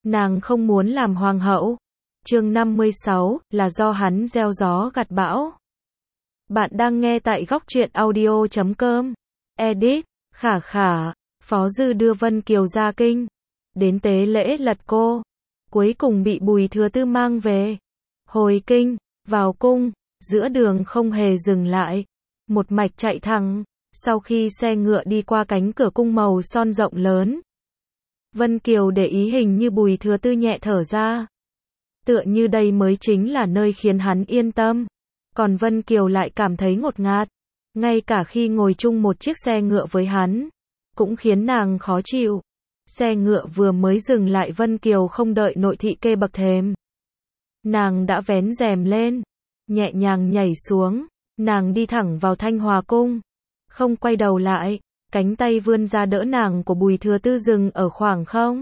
nàng không muốn làm hoàng hậu. Chương 56, là do hắn gieo gió gặt bão. Bạn đang nghe tại góc truyện audio.com. Edit, Khả Khả, Phó Dư đưa Vân Kiều ra kinh. Đến tế lễ lật cô. Cuối cùng bị Bùi Thừa Tư mang về. Hồi kinh, vào cung, giữa đường không hề dừng lại. Một mạch chạy thẳng. Sau khi xe ngựa đi qua cánh cửa cung màu son rộng lớn, Vân Kiều để ý hình như Bùi Thừa Tư nhẹ thở ra. Tựa như đây mới chính là nơi khiến hắn yên tâm. Còn Vân Kiều lại cảm thấy ngột ngạt. Ngay cả khi ngồi chung một chiếc xe ngựa với hắn, cũng khiến nàng khó chịu. Xe ngựa vừa mới dừng lại, Vân Kiều không đợi nội thị kê bậc thềm. Nàng đã vén rèm lên, nhẹ nhàng nhảy xuống. Nàng đi thẳng vào Thanh Hòa cung, không quay đầu lại. Cánh tay vươn ra đỡ nàng của Bùi Thừa Tư dừng ở khoảng không.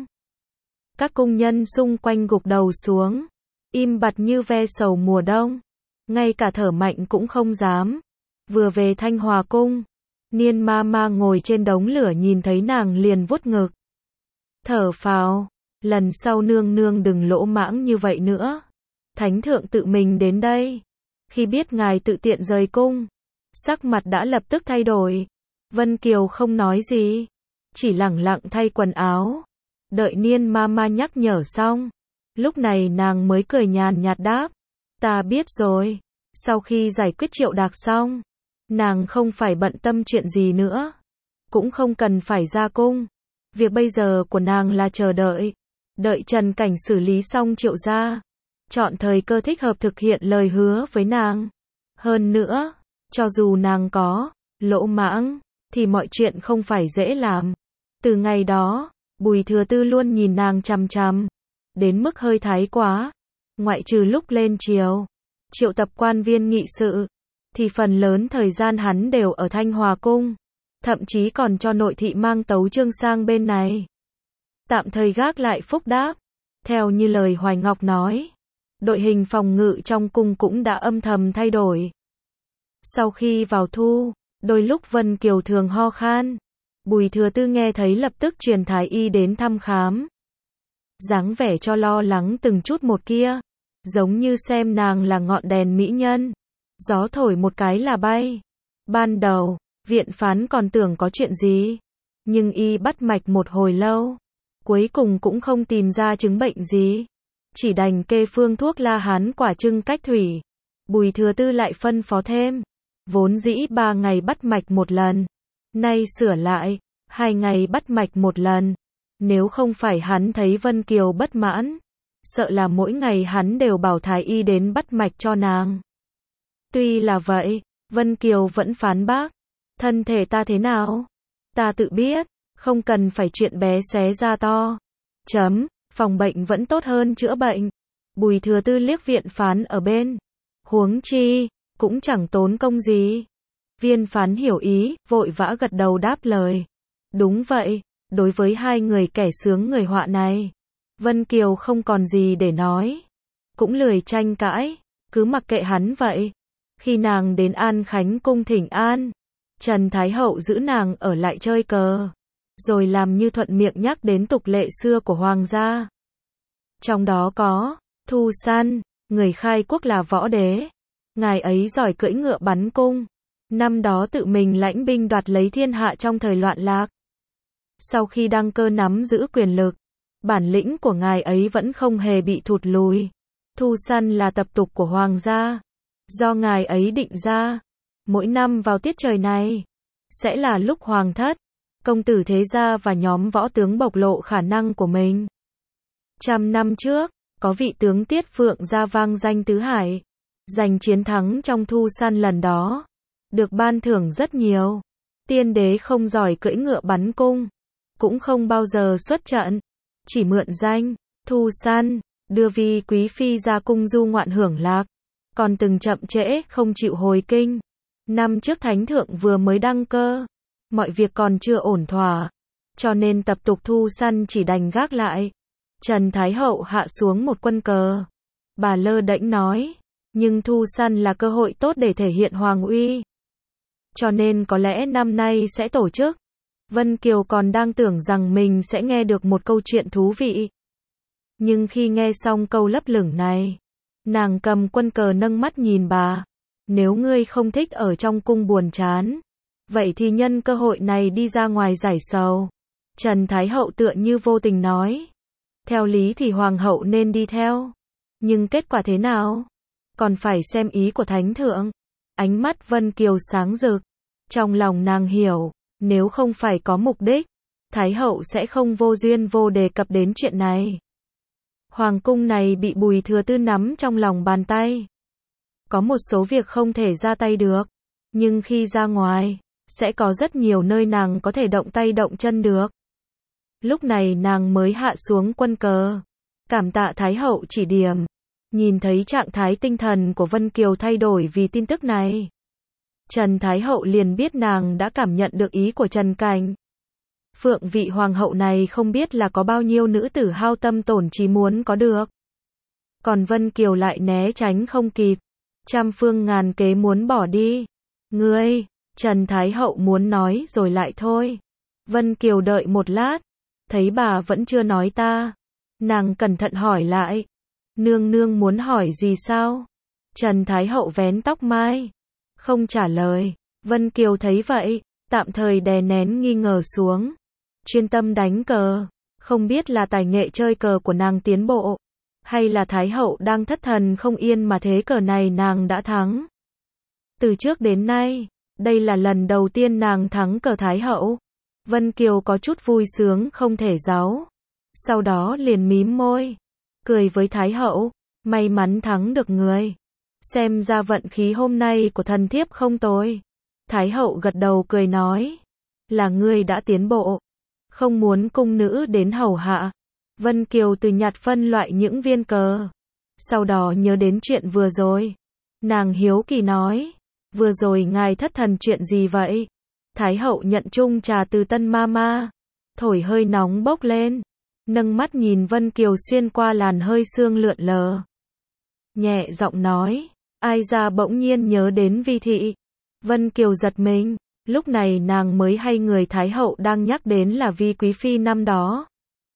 Các cung nhân xung quanh gục đầu xuống, im bặt như ve sầu mùa đông. Ngay cả thở mạnh cũng không dám. Vừa về Thanh Hòa cung, Niên ma ma ngồi trên đống lửa nhìn thấy nàng liền vuốt ngực. Thở phào, lần sau nương nương đừng lỗ mãng như vậy nữa. Thánh thượng tự mình đến đây. Khi biết ngài tự tiện rời cung, sắc mặt đã lập tức thay đổi. Vân Kiều không nói gì, chỉ lẳng lặng thay quần áo. Đợi Niên ma ma nhắc nhở xong, lúc này nàng mới cười nhàn nhạt đáp. Ta biết rồi. Sau khi giải quyết Triệu Đạc xong, nàng không phải bận tâm chuyện gì nữa, cũng không cần phải ra cung. Việc bây giờ của nàng là chờ đợi. Đợi Trần Cảnh xử lý xong Triệu gia, chọn thời cơ thích hợp thực hiện lời hứa với nàng. Hơn nữa, cho dù nàng có lỗ mãng, thì mọi chuyện không phải dễ làm. Từ ngày đó, Bùi Thừa Tư luôn nhìn nàng chằm chằm, đến mức hơi thái quá. Ngoại trừ lúc lên triều, triệu tập quan viên nghị sự, thì phần lớn thời gian hắn đều ở Thanh Hòa cung. Thậm chí còn cho nội thị mang tấu chương sang bên này, tạm thời gác lại phúc đáp. Theo như lời Hoài Ngọc nói, đội hình phòng ngự trong cung cũng đã âm thầm thay đổi. Sau khi vào thu, đôi lúc Vân Kiều thường ho khan. Bùi Thừa Tư nghe thấy lập tức truyền thái y đến thăm khám. Dáng vẻ cho lo lắng từng chút một kia, giống như xem nàng là ngọn đèn mỹ nhân, gió thổi một cái là bay. Ban đầu, viện phán còn tưởng có chuyện gì, nhưng y bắt mạch một hồi lâu, cuối cùng cũng không tìm ra chứng bệnh gì, chỉ đành kê phương thuốc La Hán quả trưng cách thủy. Bùi Thừa Tư lại phân phó thêm, vốn dĩ 3 ngày bắt mạch một lần, nay sửa lại 2 ngày bắt mạch một lần. Nếu không phải hắn thấy Vân Kiều bất mãn, sợ là mỗi ngày hắn đều bảo thái y đến bắt mạch cho nàng. Tuy là vậy, Vân Kiều vẫn phán bác. Thân thể ta thế nào? Ta tự biết, không cần phải chuyện bé xé ra to. Phòng bệnh vẫn tốt hơn chữa bệnh. Bùi Thừa Tư liếc viện phán ở bên. Huống chi, cũng chẳng tốn công gì. Viên phán hiểu ý, vội vã gật đầu đáp lời. Đúng vậy, đối với hai người kẻ sướng người họa này, Vân Kiều không còn gì để nói. Cũng lười tranh cãi, cứ mặc kệ hắn vậy. Khi nàng đến An Khánh cung thỉnh an, Trần Thái Hậu giữ nàng ở lại chơi cờ, rồi làm như thuận miệng nhắc đến tục lệ xưa của hoàng gia. Trong đó có Thu Săn, người khai quốc là võ đế. Ngài ấy giỏi cưỡi ngựa bắn cung, năm đó tự mình lãnh binh đoạt lấy thiên hạ trong thời loạn lạc. Sau khi đăng cơ nắm giữ quyền lực, bản lĩnh của ngài ấy vẫn không hề bị thụt lùi. Thu săn là tập tục của hoàng gia, do ngài ấy định ra. Mỗi năm vào tiết trời này, sẽ là lúc hoàng thất, công tử thế gia và nhóm võ tướng bộc lộ khả năng của mình. 100 năm trước, có vị tướng Tiết Phượng gia vang danh tứ hải, giành chiến thắng trong thu săn lần đó, được ban thưởng rất nhiều. Tiên đế không giỏi cưỡi ngựa bắn cung, cũng không bao giờ xuất trận, chỉ mượn danh thu săn, đưa vi quý phi ra cung du ngoạn hưởng lạc, còn từng chậm trễ không chịu hồi kinh. Năm trước thánh thượng vừa mới đăng cơ, mọi việc còn chưa ổn thỏa, cho nên tập tục thu săn chỉ đành gác lại. Trần Thái Hậu hạ xuống một quân cờ. Bà lơ đễnh nói, nhưng thu săn là cơ hội tốt để thể hiện hoàng uy, cho nên có lẽ năm nay sẽ tổ chức. Vân Kiều còn đang tưởng rằng mình sẽ nghe được một câu chuyện thú vị. Nhưng khi nghe xong câu lấp lửng này, nàng cầm quân cờ nâng mắt nhìn bà. Nếu ngươi không thích ở trong cung buồn chán, vậy thì nhân cơ hội này đi ra ngoài giải sầu. Trần Thái Hậu tựa như vô tình nói. Theo lý thì Hoàng hậu nên đi theo. Nhưng kết quả thế nào? Còn phải xem ý của Thánh Thượng. Ánh mắt Vân Kiều sáng rực. Trong lòng nàng hiểu, nếu không phải có mục đích, Thái Hậu sẽ không vô duyên vô đề cập đến chuyện này. Hoàng cung này bị Bùi Thừa Tư nắm trong lòng bàn tay. Có một số việc không thể ra tay được, nhưng khi ra ngoài, sẽ có rất nhiều nơi nàng có thể động tay động chân được. Lúc này nàng mới hạ xuống quân cờ. Cảm tạ Thái Hậu chỉ điểm. Nhìn thấy trạng thái tinh thần của Vân Kiều thay đổi vì tin tức này, Trần Thái Hậu liền biết nàng đã cảm nhận được ý của Trần Cảnh. Phượng vị hoàng hậu này không biết là có bao nhiêu nữ tử hao tâm tổn trí muốn có được. Còn Vân Kiều lại né tránh không kịp. Trăm phương ngàn kế muốn bỏ đi. Ngươi, Trần Thái Hậu muốn nói rồi lại thôi. Vân Kiều đợi một lát, thấy bà vẫn chưa nói ta. Nàng cẩn thận hỏi lại. Nương nương muốn hỏi gì sao? Trần Thái Hậu vén tóc mai, không trả lời. Vân Kiều thấy vậy, tạm thời đè nén nghi ngờ xuống. Chuyên tâm đánh cờ. Không biết là tài nghệ chơi cờ của nàng tiến bộ, hay là Thái Hậu đang thất thần không yên mà thế cờ này nàng đã thắng. Từ trước đến nay, đây là lần đầu tiên nàng thắng cờ Thái Hậu. Vân Kiều có chút vui sướng không thể giấu. Sau đó liền mím môi, cười với Thái Hậu, may mắn thắng được người. Xem ra vận khí hôm nay của thần thiếp không tồi. Thái Hậu gật đầu cười nói, là ngươi đã tiến bộ, không muốn cung nữ đến hầu hạ. Vân Kiều từ nhặt phân loại những viên cờ. Sau đó nhớ đến chuyện vừa rồi. Nàng hiếu kỳ nói, vừa rồi ngài thất thần chuyện gì vậy? Thái Hậu nhận chung trà từ Tân Mama, thổi hơi nóng bốc lên, nâng mắt nhìn Vân Kiều xuyên qua làn hơi sương lượn lờ. Nhẹ giọng nói, ai ra bỗng nhiên nhớ đến Vi thị. Vân Kiều giật mình, lúc này nàng mới hay người Thái Hậu đang nhắc đến là Vi Quý Phi năm đó.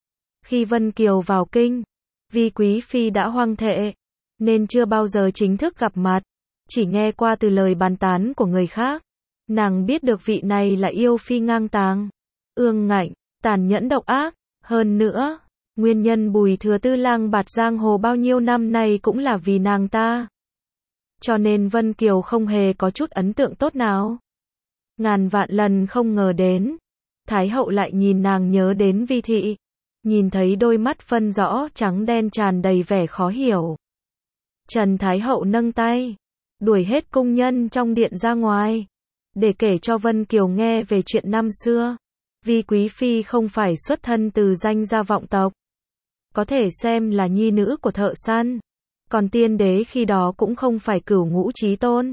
Khi Vân Kiều vào kinh, Vi Quý Phi đã hoang thệ, nên chưa bao giờ chính thức gặp mặt, chỉ nghe qua từ lời bàn tán của người khác. Nàng biết được vị này là yêu phi ngang tàng, ương ngạnh, tàn nhẫn độc ác. Hơn nữa, nguyên nhân Bùi Thừa Tư lang bạt giang hồ bao nhiêu năm nay cũng là vì nàng ta. Cho nên Vân Kiều không hề có chút ấn tượng tốt nào. Ngàn vạn lần không ngờ đến, Thái Hậu lại nhìn nàng nhớ đến Vi thị. Nhìn thấy đôi mắt phân rõ trắng đen tràn đầy vẻ khó hiểu. Trần Thái Hậu nâng tay, đuổi hết cung nhân trong điện ra ngoài, để kể cho Vân Kiều nghe về chuyện năm xưa. Vi Quý Phi không phải xuất thân từ danh gia vọng tộc, có thể xem là nhi nữ của thợ săn. Còn tiên đế khi đó cũng không phải cửu ngũ chí tôn,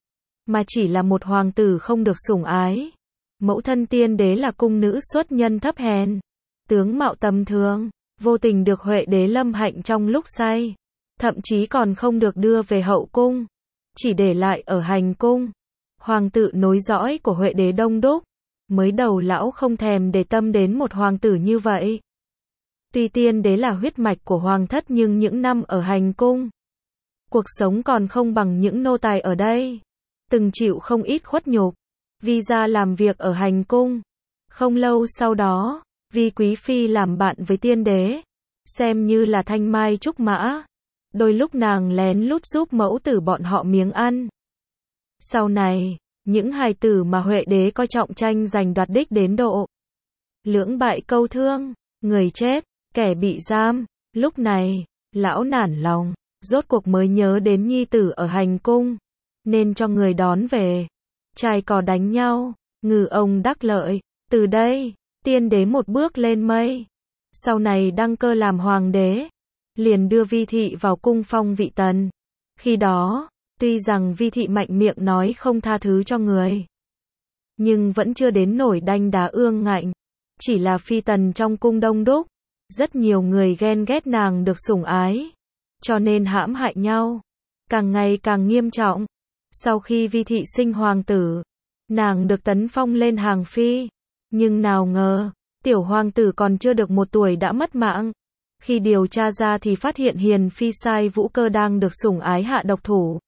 mà chỉ là một hoàng tử không được sủng ái. Mẫu thân tiên đế là cung nữ xuất nhân thấp hèn, tướng mạo tầm thường, vô tình được Huệ đế lâm hạnh trong lúc say, thậm chí còn không được đưa về hậu cung, chỉ để lại ở hành cung. Hoàng tử nối dõi của Huệ đế đông đúc, mới đầu lão không thèm để tâm đến một hoàng tử như vậy. Tuy tiên đế là huyết mạch của hoàng thất nhưng những năm ở hành cung, cuộc sống còn không bằng những nô tài ở đây, từng chịu không ít khuất nhục, vì ra làm việc ở hành cung. Không lâu sau đó, Vi Quý Phi làm bạn với tiên đế, xem như là thanh mai trúc mã. Đôi lúc nàng lén lút giúp mẫu tử bọn họ miếng ăn. Sau này, những hài tử mà Huệ đế coi trọng tranh giành đoạt đích đến độ lưỡng bại câu thương, người chết, kẻ bị giam. Lúc này, lão nản lòng, rốt cuộc mới nhớ đến nhi tử ở hành cung, nên cho người đón về. Trai cò đánh nhau, ngư ông đắc lợi. Từ đây, tiên đế một bước lên mây. Sau này đăng cơ làm hoàng đế, liền đưa Vi thị vào cung phong vị tần. Khi đó, tuy rằng Vi thị mạnh miệng nói không tha thứ cho người, nhưng vẫn chưa đến nổi đanh đá ương ngạnh. Chỉ là phi tần trong cung đông đúc, rất nhiều người ghen ghét nàng được sủng ái, cho nên hãm hại nhau, càng ngày càng nghiêm trọng. Sau khi Vi thị sinh hoàng tử, nàng được tấn phong lên hàng phi, nhưng nào ngờ, tiểu hoàng tử còn chưa được 1 tuổi đã mất mạng. Khi điều tra ra thì phát hiện Hiền Phi sai Vũ Cơ đang được sủng ái hạ độc thủ.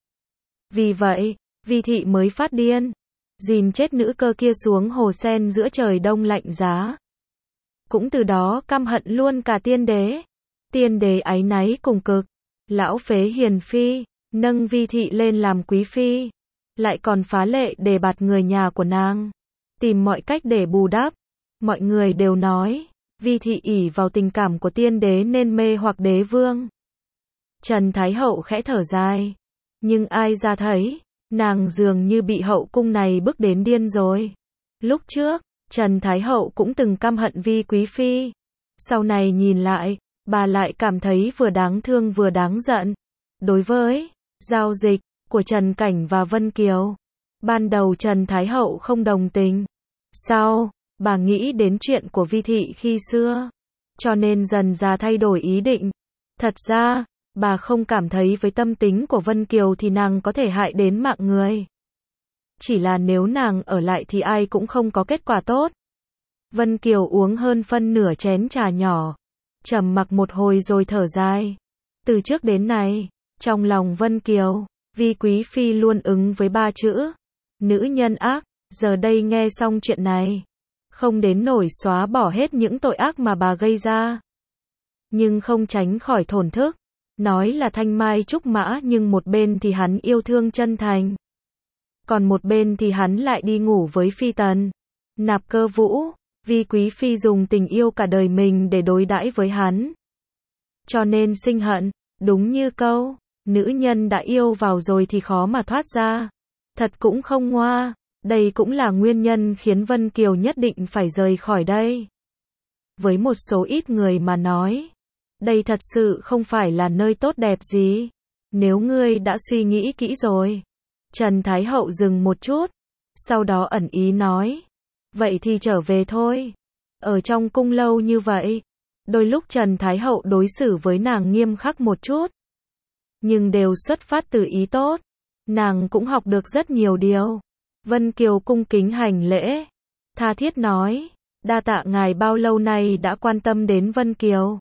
Vì vậy, Vi Thị mới phát điên, dìm chết nữ cơ kia xuống hồ sen giữa trời đông lạnh giá. Cũng từ đó căm hận luôn cả tiên đế. Tiên đế áy náy cùng cực, lão phế Hiền Phi, nâng Vi Thị lên làm quý phi, lại còn phá lệ đề bạt người nhà của nàng, tìm mọi cách để bù đắp. Mọi người đều nói, Vi Thị ỷ vào tình cảm của tiên đế nên mê hoặc đế vương. Trần Thái Hậu khẽ thở dài, nhưng ai ra thấy, nàng dường như bị hậu cung này bức đến điên rồi. Lúc trước, Trần Thái Hậu cũng từng căm hận Vi quý phi. Sau này nhìn lại, bà lại cảm thấy vừa đáng thương vừa đáng giận. Đối với giao dịch của Trần Cảnh và Vân Kiều, ban đầu Trần Thái Hậu không đồng tình. Sau, bà nghĩ đến chuyện của Vi Thị khi xưa, cho nên dần dà thay đổi ý định. Thật ra, bà không cảm thấy với tâm tính của Vân Kiều thì nàng có thể hại đến mạng người. Chỉ là nếu nàng ở lại thì ai cũng không có kết quả tốt. Vân Kiều uống hơn phân nửa chén trà nhỏ, trầm mặc một hồi rồi thở dài. Từ trước đến nay, trong lòng Vân Kiều, Vi quý phi luôn ứng với 3 chữ: nữ nhân ác. Giờ đây nghe xong chuyện này, không đến nổi xóa bỏ hết những tội ác mà bà gây ra, nhưng không tránh khỏi thổn thức. Nói là thanh mai trúc mã nhưng một bên thì hắn yêu thương chân thành, còn một bên thì hắn lại đi ngủ với phi tần, Nạp Cơ Vũ. Vi quý phi dùng tình yêu cả đời mình để đối đãi với hắn, cho nên sinh hận. Đúng như câu, nữ nhân đã yêu vào rồi thì khó mà thoát ra. Thật cũng không ngoa. Đây cũng là nguyên nhân khiến Vân Kiều nhất định phải rời khỏi đây. Với một số ít người mà nói, đây thật sự không phải là nơi tốt đẹp gì. Nếu ngươi đã suy nghĩ kỹ rồi. Trần Thái Hậu dừng một chút, sau đó ẩn ý nói, vậy thì trở về thôi. Ở trong cung lâu như vậy, đôi lúc Trần Thái Hậu đối xử với nàng nghiêm khắc một chút, nhưng đều xuất phát từ ý tốt. Nàng cũng học được rất nhiều điều. Vân Kiều cung kính hành lễ, tha thiết nói, đa tạ ngài bao lâu nay đã quan tâm đến Vân Kiều.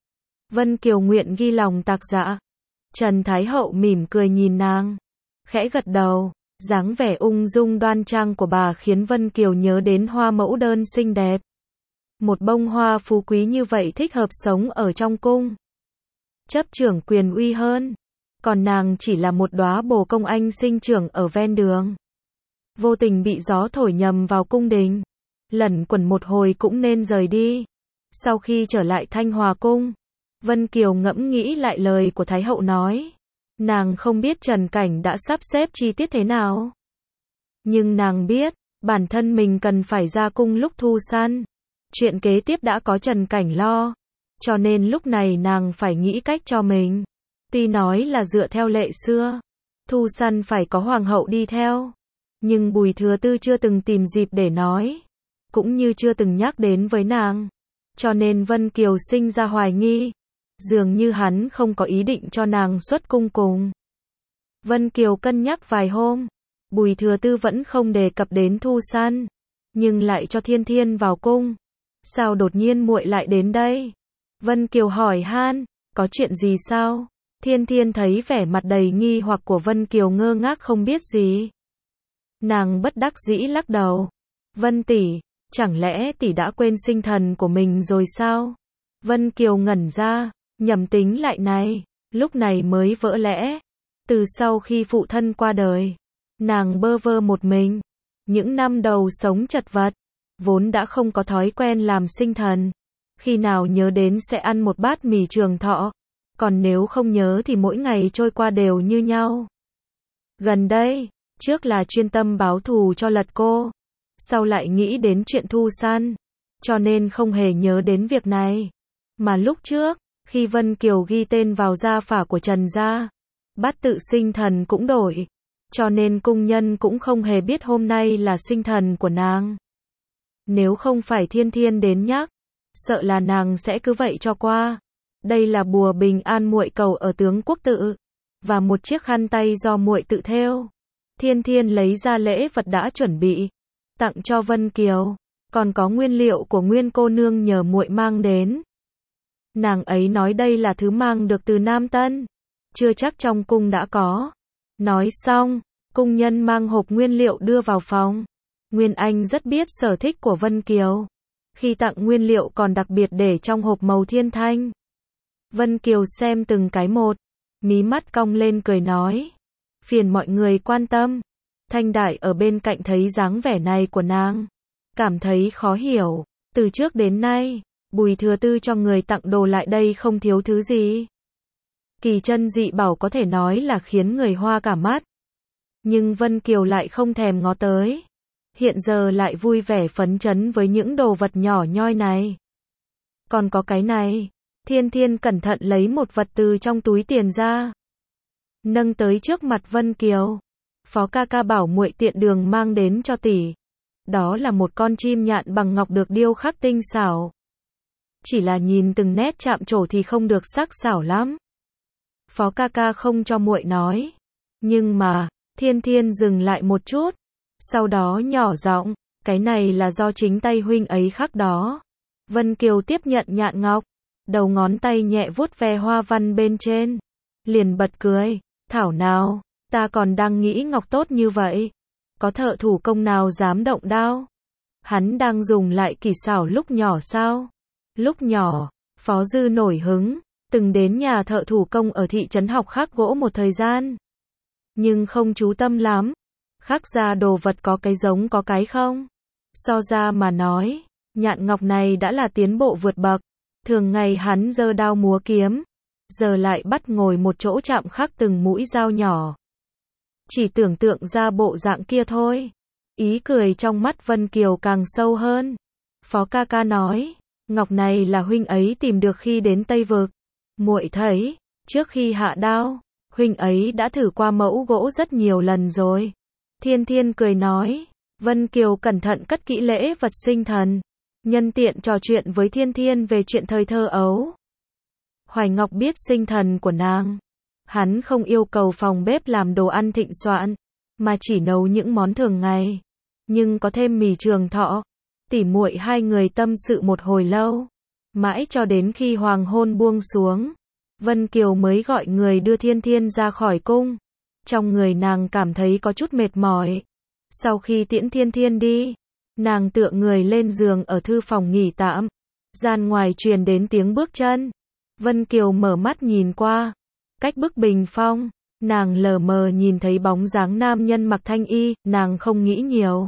Vân Kiều nguyện ghi lòng tạc dạ. Trần Thái Hậu mỉm cười nhìn nàng, khẽ gật đầu. Dáng vẻ ung dung đoan trang của bà khiến Vân Kiều nhớ đến hoa mẫu đơn xinh đẹp. Một bông hoa phú quý như vậy thích hợp sống ở trong cung, chấp trưởng quyền uy hơn. Còn nàng chỉ là một đóa bồ công anh sinh trưởng ở ven đường, vô tình bị gió thổi nhầm vào cung đình, lẩn quẩn một hồi cũng nên rời đi. Sau khi trở lại Thanh Hòa cung, Vân Kiều ngẫm nghĩ lại lời của Thái Hậu nói. Nàng không biết Trần Cảnh đã sắp xếp chi tiết thế nào, nhưng nàng biết, bản thân mình cần phải ra cung lúc thu săn. Chuyện kế tiếp đã có Trần Cảnh lo, cho nên lúc này nàng phải nghĩ cách cho mình. Tuy nói là dựa theo lệ xưa, thu săn phải có hoàng hậu đi theo, nhưng Bùi Thừa Tư chưa từng tìm dịp để nói, cũng như chưa từng nhắc đến với nàng, cho nên Vân Kiều sinh ra hoài nghi, dường như hắn không có ý định cho nàng xuất cung cùng. Vân Kiều cân nhắc vài hôm, Bùi Thừa Tư vẫn không đề cập đến thu săn, nhưng lại cho Thiên Thiên vào cung. Sao đột nhiên muội lại đến đây? Vân Kiều hỏi han, có chuyện gì sao? Thiên Thiên thấy vẻ mặt đầy nghi hoặc của Vân Kiều ngơ ngác không biết gì. Nàng bất đắc dĩ lắc đầu. Vân tỷ, chẳng lẽ tỷ đã quên sinh thần của mình rồi sao? Vân Kiều ngẩn ra, nhầm tính lại này, lúc này mới vỡ lẽ. Từ sau khi phụ thân qua đời, nàng bơ vơ một mình. Những năm đầu sống chật vật, vốn đã không có thói quen làm sinh thần. Khi nào nhớ đến sẽ ăn một bát mì trường thọ, còn nếu không nhớ thì mỗi ngày trôi qua đều như nhau. Gần đây, trước là chuyên tâm báo thù cho Lật Cô, sau lại nghĩ đến chuyện thu săn, cho nên không hề nhớ đến việc này. Mà lúc trước, khi Vân Kiều ghi tên vào gia phả của Trần gia, bát tự sinh thần cũng đổi, cho nên cung nhân cũng không hề biết hôm nay là sinh thần của nàng. Nếu không phải Thiên Thiên đến nhắc, sợ là nàng sẽ cứ vậy cho qua. Đây là bùa bình an muội cầu ở Tướng Quốc tự, và một chiếc khăn tay do muội tự thêu. Thiên Thiên lấy ra lễ vật đã chuẩn bị, tặng cho Vân Kiều, còn có nguyên liệu của Nguyên cô nương nhờ muội mang đến. Nàng ấy nói đây là thứ mang được từ Nam Tân. Chưa chắc trong cung đã có. Nói xong, cung nhân mang hộp nguyên liệu đưa vào phòng. Nguyên Anh rất biết sở thích của Vân Kiều. Khi tặng nguyên liệu còn đặc biệt để trong hộp màu thiên thanh. Vân Kiều xem từng cái một. Mí mắt cong lên cười nói. Phiền mọi người quan tâm. Thanh Đại ở bên cạnh thấy dáng vẻ này của nàng. Cảm thấy khó hiểu. Từ trước đến nay, Bùi Thừa Tư cho người tặng đồ lại đây không thiếu thứ gì. Kỳ chân dị bảo có thể nói là khiến người hoa cả mắt. Nhưng Vân Kiều lại không thèm ngó tới. Hiện giờ lại vui vẻ phấn chấn với những đồ vật nhỏ nhoi này. Còn có cái này. Thiên Thiên cẩn thận lấy một vật từ trong túi tiền ra. Nâng tới trước mặt Vân Kiều. Phó ca ca bảo muội tiện đường mang đến cho tỷ. Đó là một con chim nhạn bằng ngọc được điêu khắc tinh xảo. Chỉ là nhìn từng nét chạm trổ thì không được sắc sảo lắm. Phó ca ca không cho muội nói. Nhưng mà, Thiên Thiên dừng lại một chút. Sau đó nhỏ giọng, cái này là do chính tay huynh ấy khắc đó. Vân Kiều tiếp nhận nhạn ngọc. Đầu ngón tay nhẹ vuốt ve hoa văn bên trên. Liền bật cười. Thảo nào, ta còn đang nghĩ ngọc tốt như vậy. Có thợ thủ công nào dám động đao? Hắn đang dùng lại kỳ xảo lúc nhỏ sao? Lúc nhỏ, Phó Dư nổi hứng, từng đến nhà thợ thủ công ở thị trấn học khắc gỗ một thời gian. Nhưng không chú tâm lắm. Khắc ra đồ vật có cái giống có cái không. So ra mà nói, nhạn ngọc này đã là tiến bộ vượt bậc. Thường ngày hắn giơ đao múa kiếm. Giờ lại bắt ngồi một chỗ chạm khắc từng mũi dao nhỏ. Chỉ tưởng tượng ra bộ dạng kia thôi. Ý cười trong mắt Vân Kiều càng sâu hơn. Phó ca ca nói, ngọc này là huynh ấy tìm được khi đến Tây Vực. Muội thấy, trước khi hạ đao, huynh ấy đã thử qua mẫu gỗ rất nhiều lần rồi. Thiên Thiên cười nói, Vân Kiều cẩn thận cất kỹ lễ vật sinh thần. Nhân tiện trò chuyện với Thiên Thiên về chuyện thời thơ ấu. Hoài Ngọc biết sinh thần của nàng. Hắn không yêu cầu phòng bếp làm đồ ăn thịnh soạn, mà chỉ nấu những món thường ngày. Nhưng có thêm mì trường thọ. Tỉ muội hai người tâm sự một hồi lâu. Mãi cho đến khi hoàng hôn buông xuống. Vân Kiều mới gọi người đưa Thiên Thiên ra khỏi cung. Trong người nàng cảm thấy có chút mệt mỏi. Sau khi tiễn Thiên Thiên đi, nàng tựa người lên giường ở thư phòng nghỉ tạm. Gian ngoài truyền đến tiếng bước chân. Vân Kiều mở mắt nhìn qua. Cách bức bình phong, nàng lờ mờ nhìn thấy bóng dáng nam nhân mặc thanh y, nàng không nghĩ nhiều.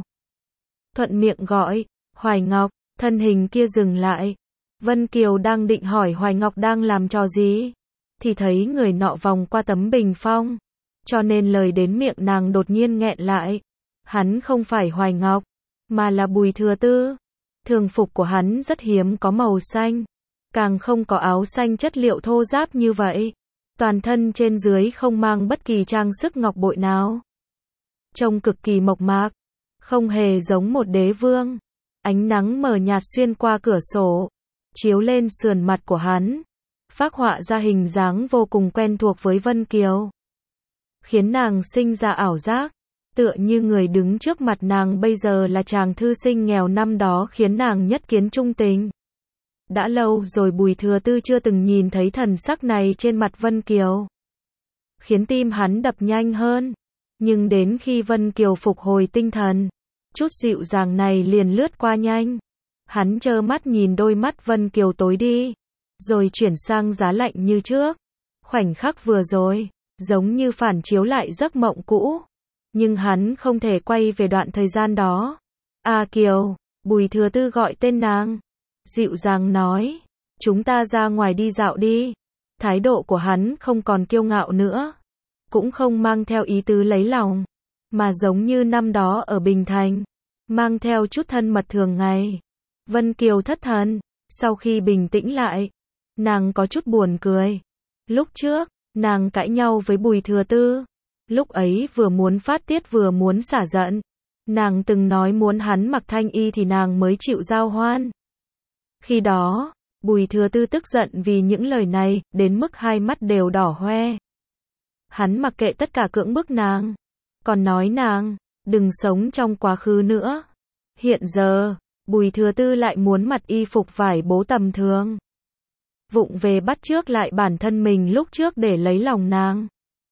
Thuận miệng gọi, Hoài Ngọc, thân hình kia dừng lại. Vân Kiều đang định hỏi Hoài Ngọc đang làm trò gì, thì thấy người nọ vòng qua tấm bình phong. Cho nên lời đến miệng nàng đột nhiên nghẹn lại. Hắn không phải Hoài Ngọc, mà là Bùi Thừa Tư. Thường phục của hắn rất hiếm có màu xanh. Càng không có áo xanh chất liệu thô ráp như vậy. Toàn thân trên dưới không mang bất kỳ trang sức ngọc bội nào. Trông cực kỳ mộc mạc. Không hề giống một đế vương. Ánh nắng mờ nhạt xuyên qua cửa sổ. Chiếu lên sườn mặt của hắn. Phác họa ra hình dáng vô cùng quen thuộc với Vân Kiều. Khiến nàng sinh ra ảo giác. Tựa như người đứng trước mặt nàng bây giờ là chàng thư sinh nghèo năm đó khiến nàng nhất kiến trung tình. Đã lâu rồi Bùi Thừa Tư chưa từng nhìn thấy thần sắc này trên mặt Vân Kiều. Khiến tim hắn đập nhanh hơn. Nhưng đến khi Vân Kiều phục hồi tinh thần, chút dịu dàng này liền lướt qua nhanh. Hắn trơ mắt nhìn đôi mắt Vân Kiều tối đi. Rồi chuyển sang giá lạnh như trước. Khoảnh khắc vừa rồi, giống như phản chiếu lại giấc mộng cũ. Nhưng hắn không thể quay về đoạn thời gian đó. A Kiều, Bùi Thừa Tư gọi tên nàng. Dịu dàng nói, chúng ta ra ngoài đi dạo đi. Thái độ của hắn không còn kiêu ngạo nữa. Cũng không mang theo ý tứ lấy lòng. Mà giống như năm đó ở Bình Thành. Mang theo chút thân mật thường ngày. Vân Kiều thất thần. Sau khi bình tĩnh lại, nàng có chút buồn cười. Lúc trước, nàng cãi nhau với Bùi Thừa Tư. Lúc ấy vừa muốn phát tiết vừa muốn xả giận. Nàng từng nói muốn hắn mặc thanh y thì nàng mới chịu giao hoan. Khi đó, Bùi Thừa Tư tức giận vì những lời này, đến mức hai mắt đều đỏ hoe. Hắn mặc kệ tất cả cưỡng bức nàng. Còn nói nàng, đừng sống trong quá khứ nữa. Hiện giờ, Bùi Thừa Tư lại muốn mặc y phục vải bố tầm thường. vụng về bắt chước lại bản thân mình lúc trước để lấy lòng nàng.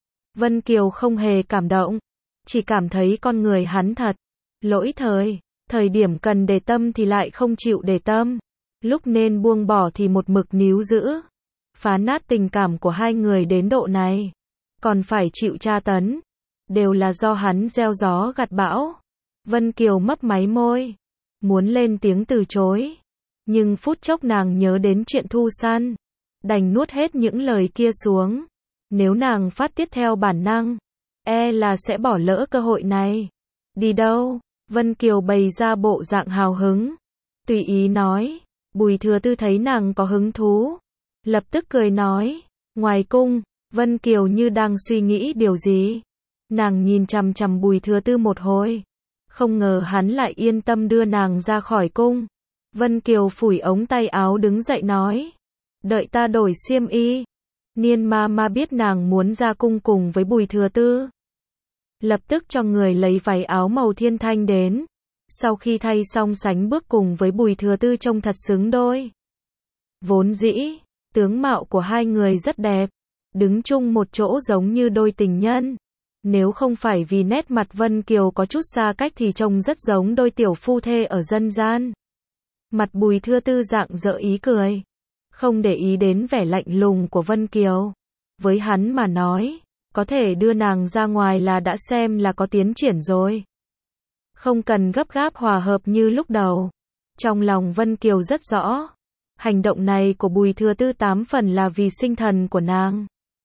Vân Kiều không hề cảm động, chỉ cảm thấy con người hắn thật lỗi thời điểm cần để tâm thì lại không chịu để tâm, lúc nên buông bỏ thì một mực níu giữ, phá nát tình cảm của hai người đến độ này, còn phải chịu tra tấn, đều là do hắn gieo gió gặt bão. Vân Kiều mấp máy môi, muốn lên tiếng từ chối, nhưng phút chốc nàng nhớ đến chuyện Thu San, đành nuốt hết những lời kia xuống. Nếu nàng phát tiết theo bản năng, là sẽ bỏ lỡ cơ hội này. Đi đâu? Vân Kiều bày ra bộ dạng hào hứng, tùy ý nói. Bùi Thừa Tư thấy nàng có hứng thú, lập tức cười nói, ngoài cung. Vân Kiều như đang suy nghĩ điều gì, nàng nhìn chằm chằm Bùi Thừa Tư một hồi, không ngờ hắn lại yên tâm đưa nàng ra khỏi cung. Vân Kiều phủi ống tay áo đứng dậy nói, đợi ta đổi xiêm y. Niên ma biết nàng muốn ra cung cùng với Bùi Thừa Tư, lập tức cho người lấy váy áo màu thiên thanh đến. Sau khi thay xong sánh bước cùng với Bùi Thừa Tư trông thật xứng đôi. Vốn dĩ, tướng mạo của hai người rất đẹp, đứng chung một chỗ giống như đôi tình nhân. Nếu không phải vì nét mặt Vân Kiều có chút xa cách thì trông rất giống đôi tiểu phu thê ở dân gian. Mặt Bùi Thừa Tư rạng rỡ ý cười, không để ý đến vẻ lạnh lùng của Vân Kiều. Với hắn mà nói, có thể đưa nàng ra ngoài là đã xem là có tiến triển rồi. Không cần gấp gáp hòa hợp như lúc đầu. Trong lòng Vân Kiều rất rõ, hành động này của Bùi Thừa Tư 8 phần là vì sinh thần của nàng.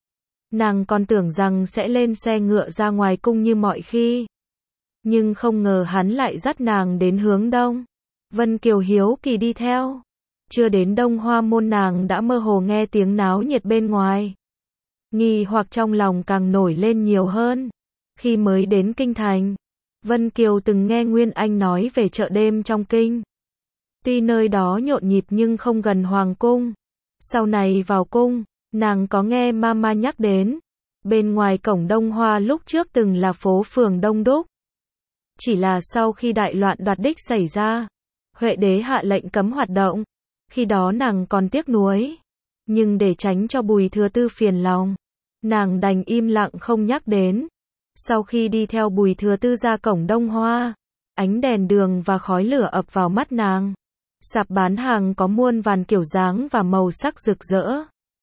Nàng còn tưởng rằng sẽ lên xe ngựa ra ngoài cung như mọi khi, nhưng không ngờ hắn lại dắt nàng đến hướng đông. Vân Kiều hiếu kỳ đi theo. Chưa đến Đông Hoa môn nàng đã mơ hồ nghe tiếng náo nhiệt bên ngoài. Nghi hoặc trong lòng càng nổi lên nhiều hơn. Khi mới đến kinh thành, Vân Kiều từng nghe Nguyên Anh nói về chợ đêm trong kinh. Tuy nơi đó nhộn nhịp nhưng không gần hoàng cung. Sau này vào cung, nàng có nghe mama nhắc đến, bên ngoài cổng Đông Hoa lúc trước từng là phố phường đông đúc. Chỉ là sau khi đại loạn đoạt đích xảy ra, Huệ đế hạ lệnh cấm hoạt động. Khi đó nàng còn tiếc nuối, nhưng để tránh cho Bùi Thừa Tư phiền lòng, nàng đành im lặng không nhắc đến. Sau khi đi theo Bùi Thừa Tư ra cổng Đông Hoa, ánh đèn đường và khói lửa ập vào mắt nàng. Sạp bán hàng có muôn vàn kiểu dáng và màu sắc rực rỡ.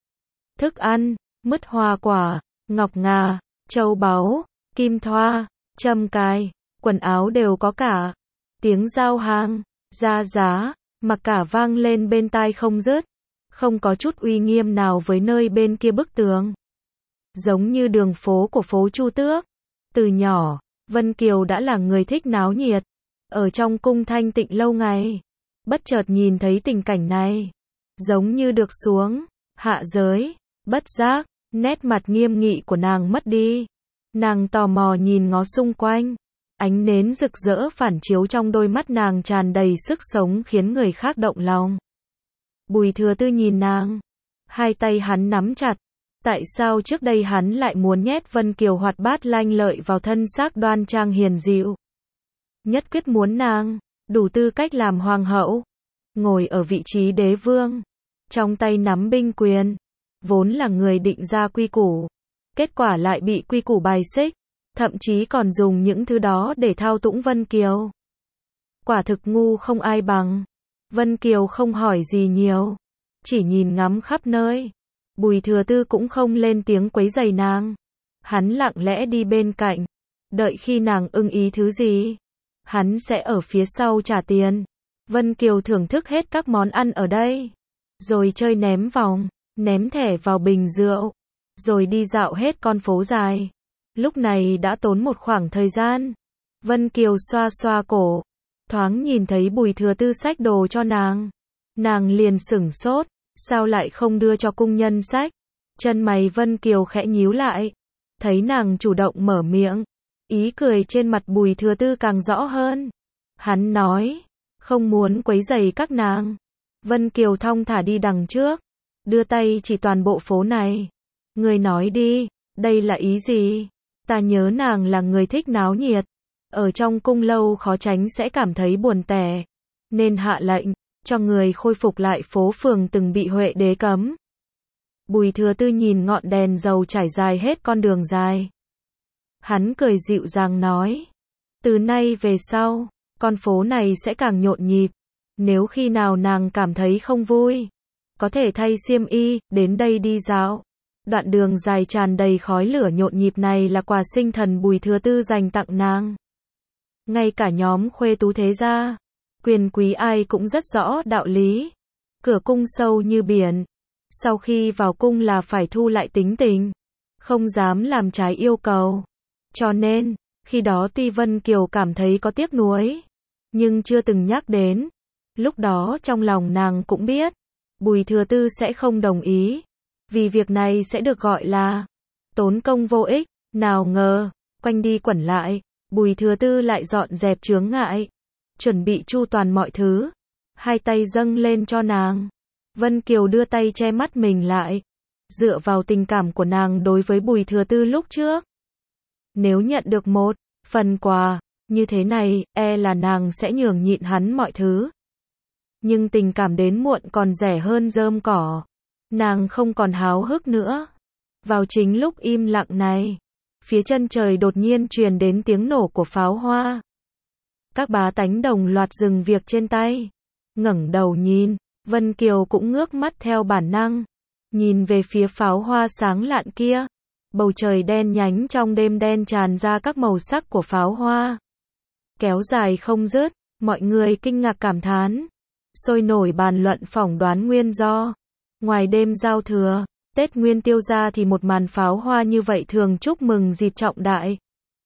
Thức ăn, mứt hoa quả, ngọc ngà, châu báu, kim thoa, trâm cài, quần áo đều có cả. Tiếng giao hàng, ra giá, mặc cả vang lên bên tai không dứt, không có chút uy nghiêm nào với nơi bên kia bức tường. Giống như đường phố của phố Chu Tước. Từ nhỏ, Vân Kiều đã là người thích náo nhiệt, ở trong cung thanh tịnh lâu ngày. Bất chợt nhìn thấy tình cảnh này, giống như được xuống hạ giới, bất giác, nét mặt nghiêm nghị của nàng mất đi. Nàng tò mò nhìn ngó xung quanh, ánh nến rực rỡ phản chiếu trong đôi mắt nàng tràn đầy sức sống khiến người khác động lòng. Bùi Thừa Tư nhìn nàng, hai tay hắn nắm chặt. Tại sao trước đây hắn lại muốn nhét Vân Kiều hoạt bát lanh lợi vào thân xác đoan trang hiền dịu? Nhất quyết muốn nàng đủ tư cách làm hoàng hậu, ngồi ở vị trí đế vương, trong tay nắm binh quyền, vốn là người định ra quy củ, kết quả lại bị quy củ bài xích, thậm chí còn dùng những thứ đó để thao túng Vân Kiều. Quả thực ngu không ai bằng. Vân Kiều không hỏi gì nhiều, chỉ nhìn ngắm khắp nơi. Bùi Thừa Tư cũng không lên tiếng quấy rầy nàng. Hắn lặng lẽ đi bên cạnh, đợi khi nàng ưng ý thứ gì, hắn sẽ ở phía sau trả tiền. Vân Kiều thưởng thức hết các món ăn ở đây, rồi chơi ném vòng, ném thẻ vào bình rượu, rồi đi dạo hết con phố dài. Lúc này đã tốn một khoảng thời gian. Vân Kiều xoa xoa cổ, thoáng nhìn thấy Bùi Thừa Tư xách đồ cho nàng. Nàng liền sửng sốt, sao lại không đưa cho cung nhân xách? Chân mày Vân Kiều khẽ nhíu lại, thấy nàng chủ động mở miệng, ý cười trên mặt Bùi Thừa Tư càng rõ hơn. Hắn nói, không muốn quấy rầy các nàng. Vân Kiều thong thả đi đằng trước, đưa tay chỉ toàn bộ phố này. Người nói đi, đây là ý gì? Ta nhớ nàng là người thích náo nhiệt, ở trong cung lâu khó tránh sẽ cảm thấy buồn tẻ, nên hạ lệnh, cho người khôi phục lại phố phường từng bị Huệ đế cấm. Bùi Thừa Tư nhìn ngọn đèn dầu trải dài hết con đường dài. Hắn cười dịu dàng nói, từ nay về sau, con phố này sẽ càng nhộn nhịp. Nếu khi nào nàng cảm thấy không vui, có thể thay xiêm y, đến đây đi dạo. Đoạn đường dài tràn đầy khói lửa nhộn nhịp này là quà sinh thần Bùi Thừa Tư dành tặng nàng. Ngay cả nhóm khuê tú thế gia, quyền quý ai cũng rất rõ đạo lý. Cửa cung sâu như biển, sau khi vào cung là phải thu lại tính tình, không dám làm trái yêu cầu. Cho nên, khi đó tuy Vân Kiều cảm thấy có tiếc nuối, nhưng chưa từng nhắc đến. Lúc đó trong lòng nàng cũng biết, Bùi Thừa Tư sẽ không đồng ý, vì việc này sẽ được gọi là tốn công vô ích. Nào ngờ, quanh đi quẩn lại, Bùi Thừa Tư lại dọn dẹp chướng ngại, chuẩn bị chu toàn mọi thứ, hai tay dâng lên cho nàng. Vân Kiều đưa tay che mắt mình lại, dựa vào tình cảm của nàng đối với Bùi Thừa Tư lúc trước. Nếu nhận được một phần quà như thế này, e là nàng sẽ nhường nhịn hắn mọi thứ. Nhưng tình cảm đến muộn còn rẻ hơn rơm cỏ. Nàng không còn háo hức nữa. Vào chính lúc im lặng này, phía chân trời đột nhiên truyền đến tiếng nổ của pháo hoa. Các bá tánh đồng loạt dừng việc trên tay, ngẩng đầu nhìn. Vân Kiều cũng ngước mắt theo bản năng, nhìn về phía pháo hoa sáng lạn kia. Bầu trời đen nhánh trong đêm đen tràn ra các màu sắc của pháo hoa, kéo dài không dứt. Mọi người kinh ngạc cảm thán, sôi nổi bàn luận phỏng đoán nguyên do. Ngoài đêm giao thừa, Tết Nguyên Tiêu ra thì một màn pháo hoa như vậy thường chúc mừng dịp trọng đại.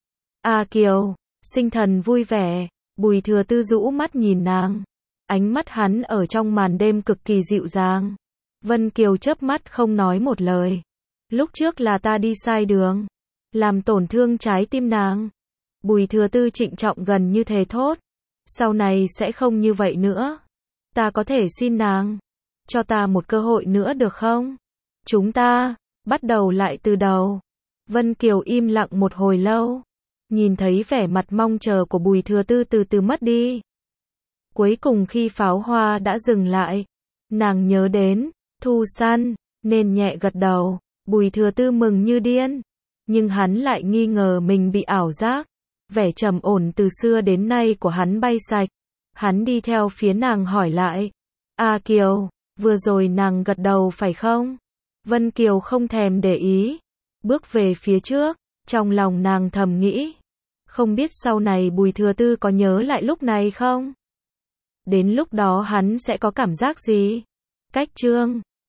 A Kiều, sinh thần vui vẻ. Bùi Thừa Tư rũ mắt nhìn nàng, ánh mắt hắn ở trong màn đêm cực kỳ dịu dàng. Vân Kiều chớp mắt không nói một lời. Lúc trước là ta đi sai đường, làm tổn thương trái tim nàng. Bùi Thừa Tư trịnh trọng gần như thề thốt, sau này sẽ không như vậy nữa. Ta có thể xin nàng, cho ta một cơ hội nữa được không? Chúng ta, bắt đầu lại từ đầu. Vân Kiều im lặng một hồi lâu, nhìn thấy vẻ mặt mong chờ của Bùi Thừa Tư từ từ mất đi. Cuối cùng khi pháo hoa đã dừng lại, nàng nhớ đến Thu San, nên nhẹ gật đầu. Bùi Thừa Tư mừng như điên, nhưng hắn lại nghi ngờ mình bị ảo giác. Vẻ trầm ổn từ xưa đến nay của hắn bay sạch. Hắn đi theo phía nàng hỏi lại, A Kiều, vừa rồi nàng gật đầu phải không? Vân Kiều không thèm để ý, bước về phía trước. Trong lòng nàng thầm nghĩ, không biết sau này Bùi Thừa Tư có nhớ lại lúc này không? Đến lúc đó hắn sẽ có cảm giác gì? Cách chương